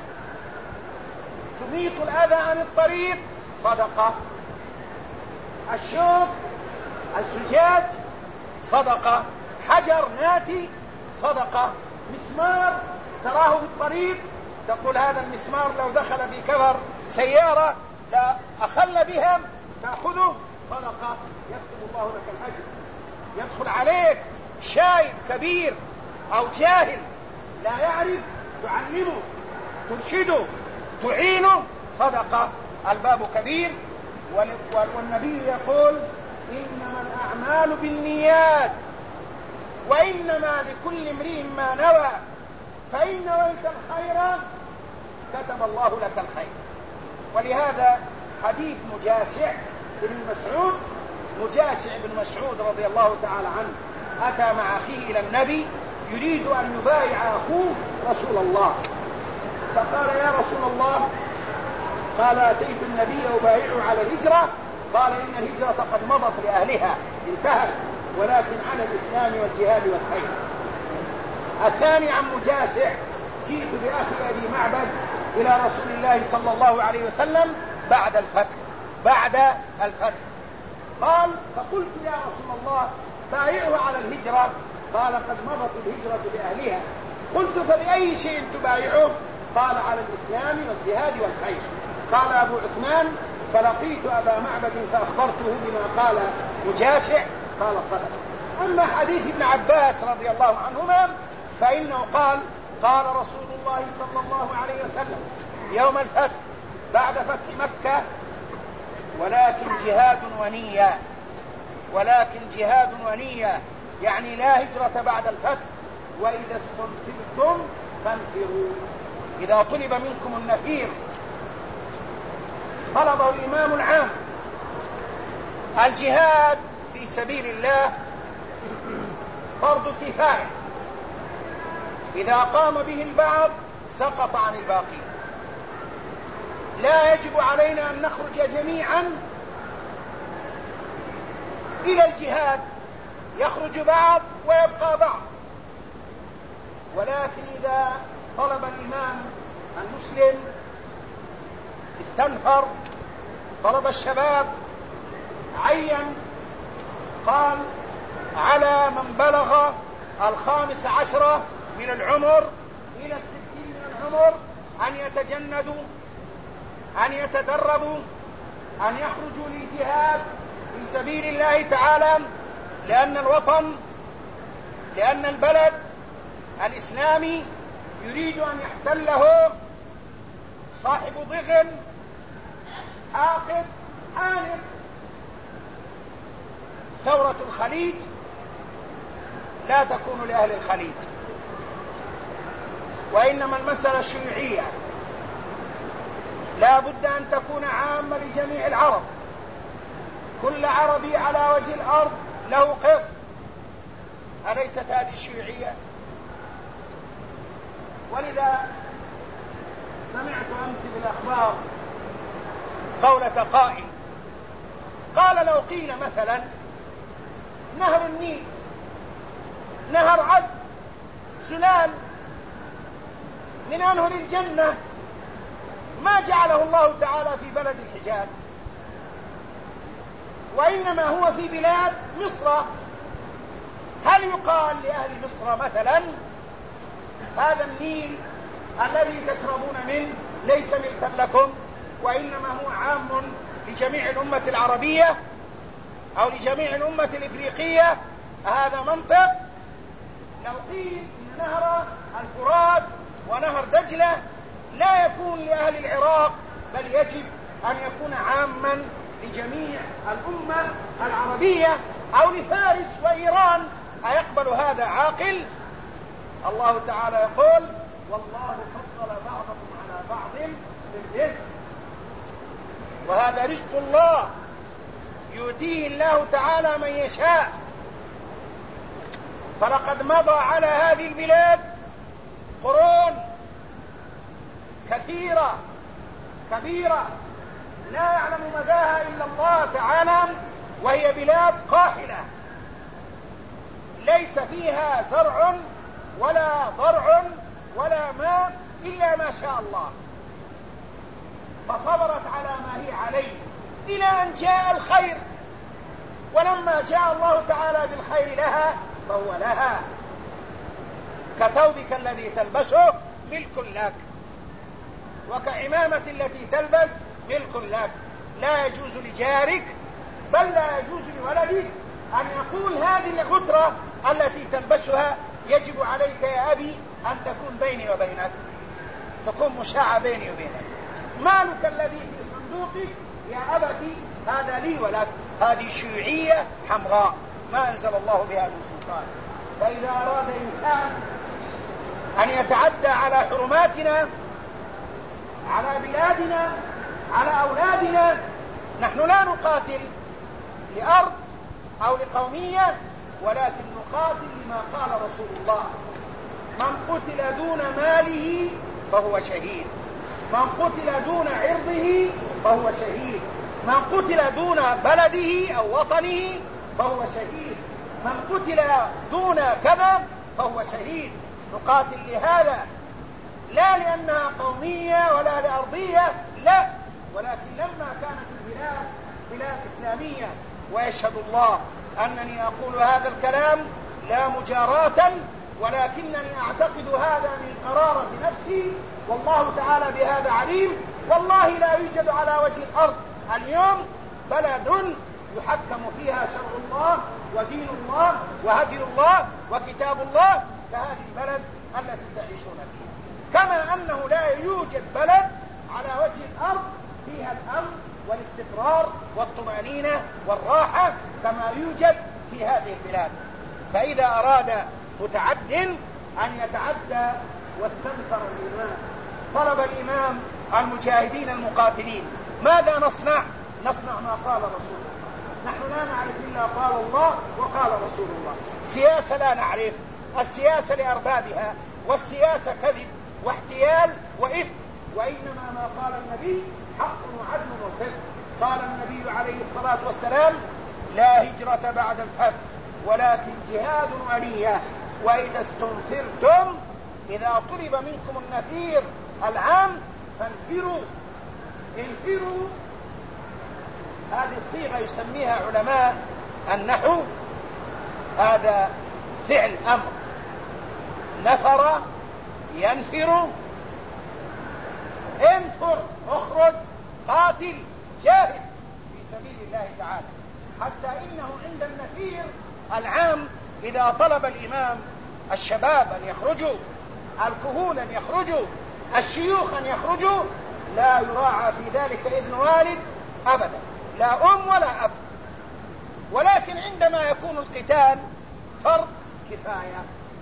تميط الأذى عن الطريق صدقة، الشوك الزجاج صدقة، حجر ناتي صدقة، مسمار تراه في الطريق تقول هذا المسمار لو دخل في كفر سيارة لا أخل بها تأخذه صدقة، يكتب الله لك الأجر. يدخل عليك شايب كبير أو جاهل لا يعرف تعلمه ترشده تعينه صدقة، الباب كبير. والنبي يقول إنما الأعمال بالنيات وإنما لكل امرئ ما نوى، فإن نويت الخير كتب الله لك الخير. ولهذا حديث مجاشع بن مسعود رضي الله تعالى عنه أتى مع أخيه إلى النبي يريد أن يبايع أخوه رسول الله، فقال يا رسول الله، قال أتيت النبي أبايعه على الهجرة، قال إن الهجرة قد مضت لأهلها انتهت، ولكن على الإسلام والجهاد والخير. الثاني عن مجاشع جئت بأخي أبي معبد إلى رسول الله صلى الله عليه وسلم بعد الفتح قال فقلت يا رسول الله بايعه على الهجرة، قال قد مضت الهجرة لأهلها. قلت فبأي شيء تبايعه؟ قال على الإسلام والجهاد والخير. قال أبو عثمان فلقيت أبا معبد فأخبرته بما قال مجاشع قال صدق. أما حديث ابن عباس رضي الله عنهما فإنه قال رسول الله صلى الله عليه وسلم يوم الفتح بعد فتح مكة ولكن جهاد ونية، يعني لا هجرة بعد الفتح. وإذا استنفرتم فانفروا، إذا طلب منكم النفير طلبه الإمام العام. الجهاد في سبيل الله فرض كفاية، إذا قام به البعض سقط عن الباقي. لا يجب علينا أن نخرج جميعا إلى الجهاد يخرج بعض ويبقى بعض. ولكن إذا طلب الإمام المسلم استنفر، طلب الشباب، عين، قال على من بلغ 15 من العمر إلى 60 من العمر أن يتجندوا، أن يتدربوا، أن يخرجوا للجهاد في سبيل الله تعالى، لأن الوطن، لأن البلد الإسلامي يريد أن يحتله صاحب ضغن حاقد حانق. ثورة الخليج لا تكون لأهل الخليج، وإنما المسألة الشيوعية لا بد أن تكون عامة لجميع العرب. كل عربي على وجه الأرض له قسط. أليست هذه الشيوعية؟ ولذا سمعت أمس بالأخبار قولة قائل قال لو قيل مثلا نهر النيل نهر عذب سلال من أنهر الجنة ما جعله الله تعالى في بلد الحجاز، وإنما هو في بلاد مصر، هل يقال لأهل مصر مثلا هذا النيل الذي تشربون منه ليس ملكا لكم وإنما هو عام لجميع الأمة العربية أو لجميع الأمة الإفريقية؟ هذا منطق. لو قيل إن نهر الفرات ونهر دجلة لا يكون لأهل العراق بل يجب أن يكون عاما لجميع الأمة العربية أو لفارس وإيران، أيقبل هذا عاقل؟ الله تعالى يقول والله فضل بعضكم على بعض في الرزق، وهذا رزق الله يؤتيه الله تعالى من يشاء. فلقد مضى على هذه البلاد قرون كثيرة كبيرة لا يعلم مداها إلا الله تعالى، وهي بلاد قاحلة ليس فيها زرع ولا ضرع ولا ماء إلا ما شاء الله، فصبرت على ما هي عليه إلى أن جاء الخير، ولما جاء الله تعالى بالخير لها فهو لها. كثوبك الذي تلبسه ملك لك، وكعمامة التي تلبس ملك لك، لا يجوز لجارك بل لا يجوز لولدك أن يقول هذه الغترة التي تلبسها يجب عليك يا أبي أن تكون بيني وبينك، تكون مشاعة بيني وبينك. مالك الذي في صندوقك يا أبتي هذا لي ولك. هذه شيوعية حمراء ما أنزل الله بها من سلطان. فإذا أراد إنسان أن يتعدى على حرماتنا، على بلادنا، على أولادنا، نحن لا نقاتل لأرض أو لقومية، ولكن نقاتل لما قال رسول الله: من قتل دون ماله فهو شهيد، من قتل دون عرضه فهو شهيد، من قتل دون بلده أو وطنه فهو شهيد، من قتل دون كذا فهو شهيد. نقاتل لهذا، لا لأنها قومية ولا لأرضية، لا، ولكن لما كانت البلاد بلاد إسلامية، ويشهد الله أنني أقول هذا الكلام لا مجاراة، ولكنني أعتقد هذا من قرارة نفسي، والله تعالى بهذا عليم. والله لا يوجد على وجه الأرض اليوم بلد يحكم فيها شرع الله ودين الله وهدي الله وكتاب الله كهذه البلد التي تعيشون فيها، كما أنه لا يوجد بلد على وجه الأرض فيها الأمن والاستقرار والطمأنينة والراحة كما يوجد في هذه البلاد. فإذا أراد متعد أن يتعدى واستنفر الإمام، طلب الإمام المجاهدين المقاتلين، ماذا نصنع؟ نصنع ما قال رسول الله. نحن لا نعرف إلا قال الله وقال رسول الله. سياسة لا نعرف، السياسة لأربابها، والسياسة كذب واحتيال وإثم، وإنما ما قال النبي حق وعدل وصدق. قال النبي عليه الصلاة والسلام: لا هجرة بعد الفتح ولكن جهاد ونية. وإذا استنفرتم، إذا طلب منكم النفير العام فانفروا. انفروا هذه الصيغة يسميها علماء النحو هذا فعل أمر، نفر ينفر، انفر اخرج، قاتل، جاهد في سبيل الله تعالى. حتى إنه عند النفير العام إذا طلب الإمام الشباب أن يخرجوا، الكهول أن يخرجوا، الشيوخ أن يخرجوا، لا يراعى في ذلك إذن والد أبدا، لا أم ولا أب. ولكن عندما يكون القتال فرض كفاية،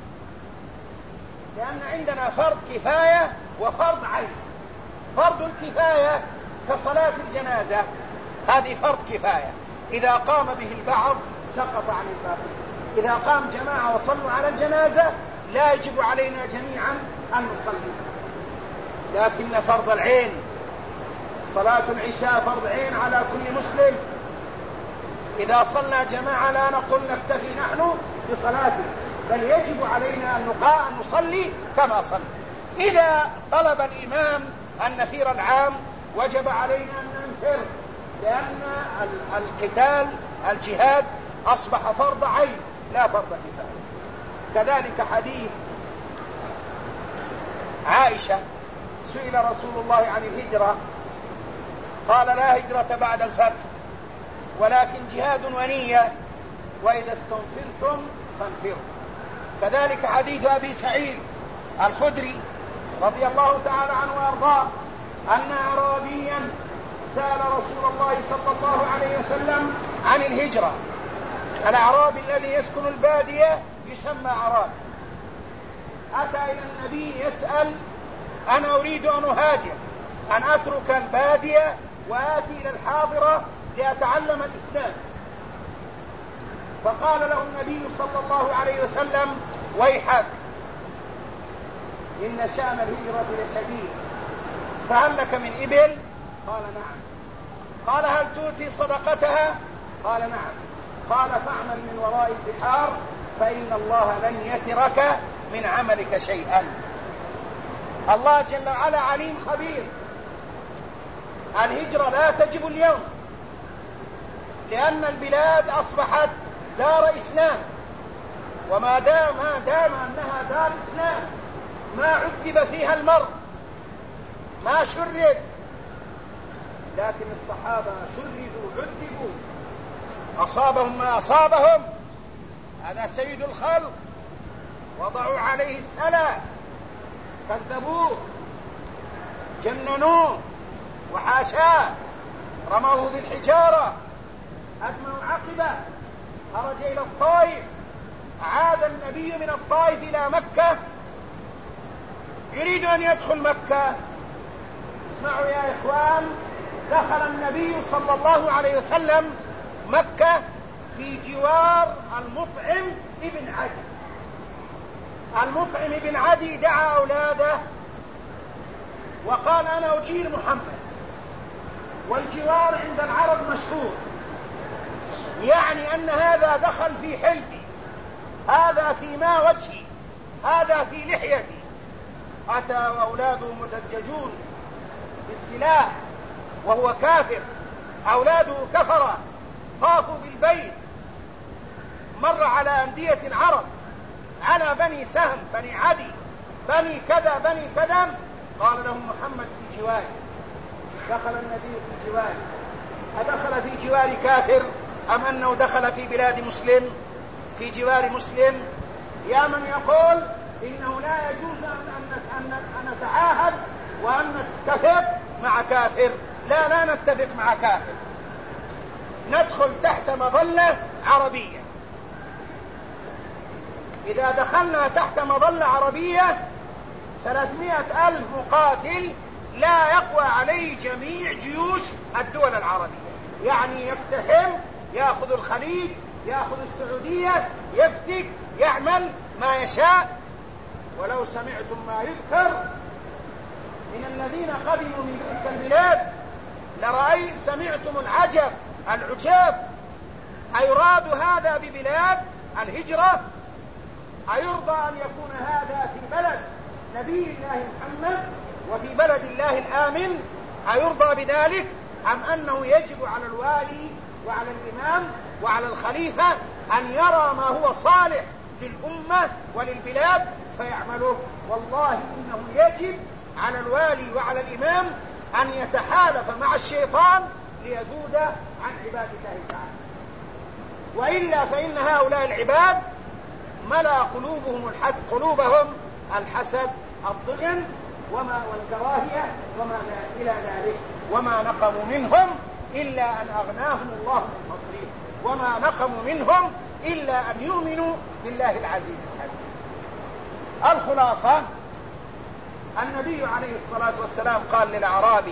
لأن عندنا فرض كفاية وفرض عين. فرض الكفاية كصلاة الجنازة، هذه فرض كفاية، إذا قام به البعض سقط عن الباقي. إذا قام جماعة وصلوا على الجنازة لا يجب علينا جميعا أن نصلي. لكن فرض العين، صلاة العشاء فرض عين على كل مسلم. إذا صلى جماعة لا نقول نكتفي نحن بصلاته، بل يجب علينا أن نصلي كما صلى. إذا طلب الإمام النفير العام وجب علينا أن ننفر، لأن القتال الجهاد أصبح فرض عين لا فرض كفاية. كذلك حديث عائشة، سئل رسول الله عن الهجرة قال لا هجرة بعد الفتح ولكن جهاد ونية، وإذا استنفرتم فانفروا. كذلك حديث أبي سعيد الخدري رضي الله تعالى عنه وأرضاه أن أعرابيا سأل رسول الله صلى الله عليه وسلم عن الهجرة. الأعرابي الذي يسكن البادية يسمى أعرابي. أتى إلى النبي يسأل أنا أريد أن أهاجر، أن أترك البادية وآتي إلى الحاضرة لأتعلم الإسلام. فقال له النبي صلى الله عليه وسلم ويحك، إن شأن الهجرة لشديد، فهل لك من إبل؟ قال نعم. قال هل تؤتي صدقتها؟ قال نعم. قال فاعمل من وراء البحار فإن الله لن يترك من عملك شيئا. الله جل وعلا عليم خبير. الهجرة لا تجب اليوم، لأن البلاد أصبحت دار إسلام، وما دام أنها دار إسلام ما عذب فيها المرء، ما شرد. لكن الصحابة شردوا عذبوا، أصابهم ما أصابهم، هذا سيد الخلق، وضعوا عليه السلا، كذبوه، جننوه وحاشاه، رموه بالحجارة، أدموا عقبه، خرج إلى الطائف، عاد النبي من الطائف إلى مكة يريد أن يدخل مكة. اسمعوا يا إخوان، دخل النبي صلى الله عليه وسلم مكة في جوار المطعم ابن عدي. المطعم ابن عدي دعا أولاده وقال أنا أجير محمد، والجوار عند العرب مشهور، يعني أن هذا دخل في حلفي، هذا في ما وجهي، هذا في لحيتي. أتى وأولاده مدججون بالسلاح وهو كافر، أولاده كفرة، طافوا بالبيت، مر على أندية العرب، على بني سهم، بني عدي، بني كذا بني كذا، قال لهم محمد في جواري. دخل النبي في جواري، أدخل في جوار كافر أم أنه دخل في بلاد مسلم في جوار مسلم؟ يا من يقول إنه لا يجوز أن نتعاهد وأن نتفق مع كافر، لا نتفق مع كافر، ندخل تحت مظلة عربية. إذا دخلنا تحت مظلة عربية 300,000 مقاتل لا يقوى عليه جميع جيوش الدول العربية، يعني يقتحم، يأخذ الخليج، يأخذ السعودية، يفتك، يعمل ما يشاء. ولو سمعتم ما يذكر من الذين قدموا من تلك البلاد سمعتم العجب، العجاب. أيراد هذا ببلاد الهجرة، أيرضى أن يكون هذا في بلد نبي الله محمد وفي بلد الله الآمن؟ أيرضى بذلك؟ أم أنه يجب على الوالي وعلى الإمام وعلى الخليفة أن يرى ما هو صالح للأمة وللبلاد فيعمله؟ والله إنه يجب على الوالي وعلى الإمام أن يتحالف مع الشيطان ليذود عن عباد الله تعالى، وإلا فإن هؤلاء العباد ملأ قلوبهم الحسد، الضغن والكراهية وما إلى ذلك، وما نقموا منهم إلا أن أغناهم الله من فضله، وما نقموا منهم إلا أن يؤمنوا بالله العزيز الحكيم. الخلاصة: النبي عليه الصلاة والسلام قال للأعرابي: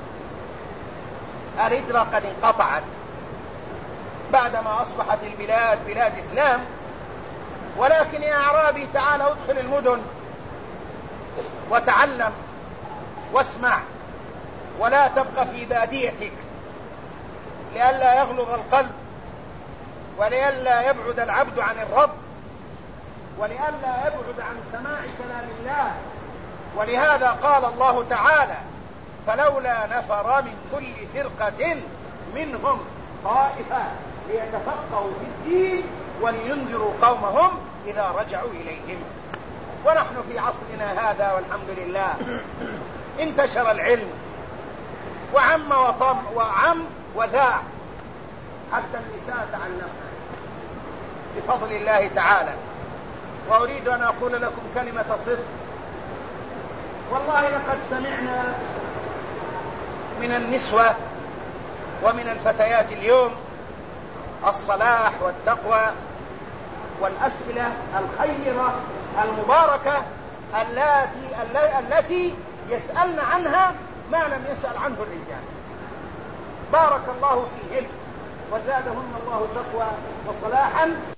الهجرة قد انقطعت بعدما أصبحت البلاد بلاد إسلام، ولكن يا أعرابي تعال ادخل المدن وتعلم واسمع، ولا تبقى في باديتك لئلا يغلظ القلب، ولئلا يبعد العبد عن الرب، ولئلا يبعد عن سماع كلام الله. ولهذا قال الله تعالى: فلولا نفر من كل فرقة منهم طائفة ليتفقهوا في الدين ولينذروا قومهم إذا رجعوا إليهم. ونحن في عصرنا هذا والحمد لله انتشر العلم وعم وذاع، حتى النساء تعلمنا بفضل الله تعالى. وأريد أن أقول لكم كلمة صدق: والله لقد سمعنا من النسوة ومن الفتيات اليوم الصلاح والتقوى والأسئلة الخيرة المباركة التي يسألن عنها ما لم يسأل عنه الرجال. بارك الله فيهن وزادهن الله تقوى وصلاحا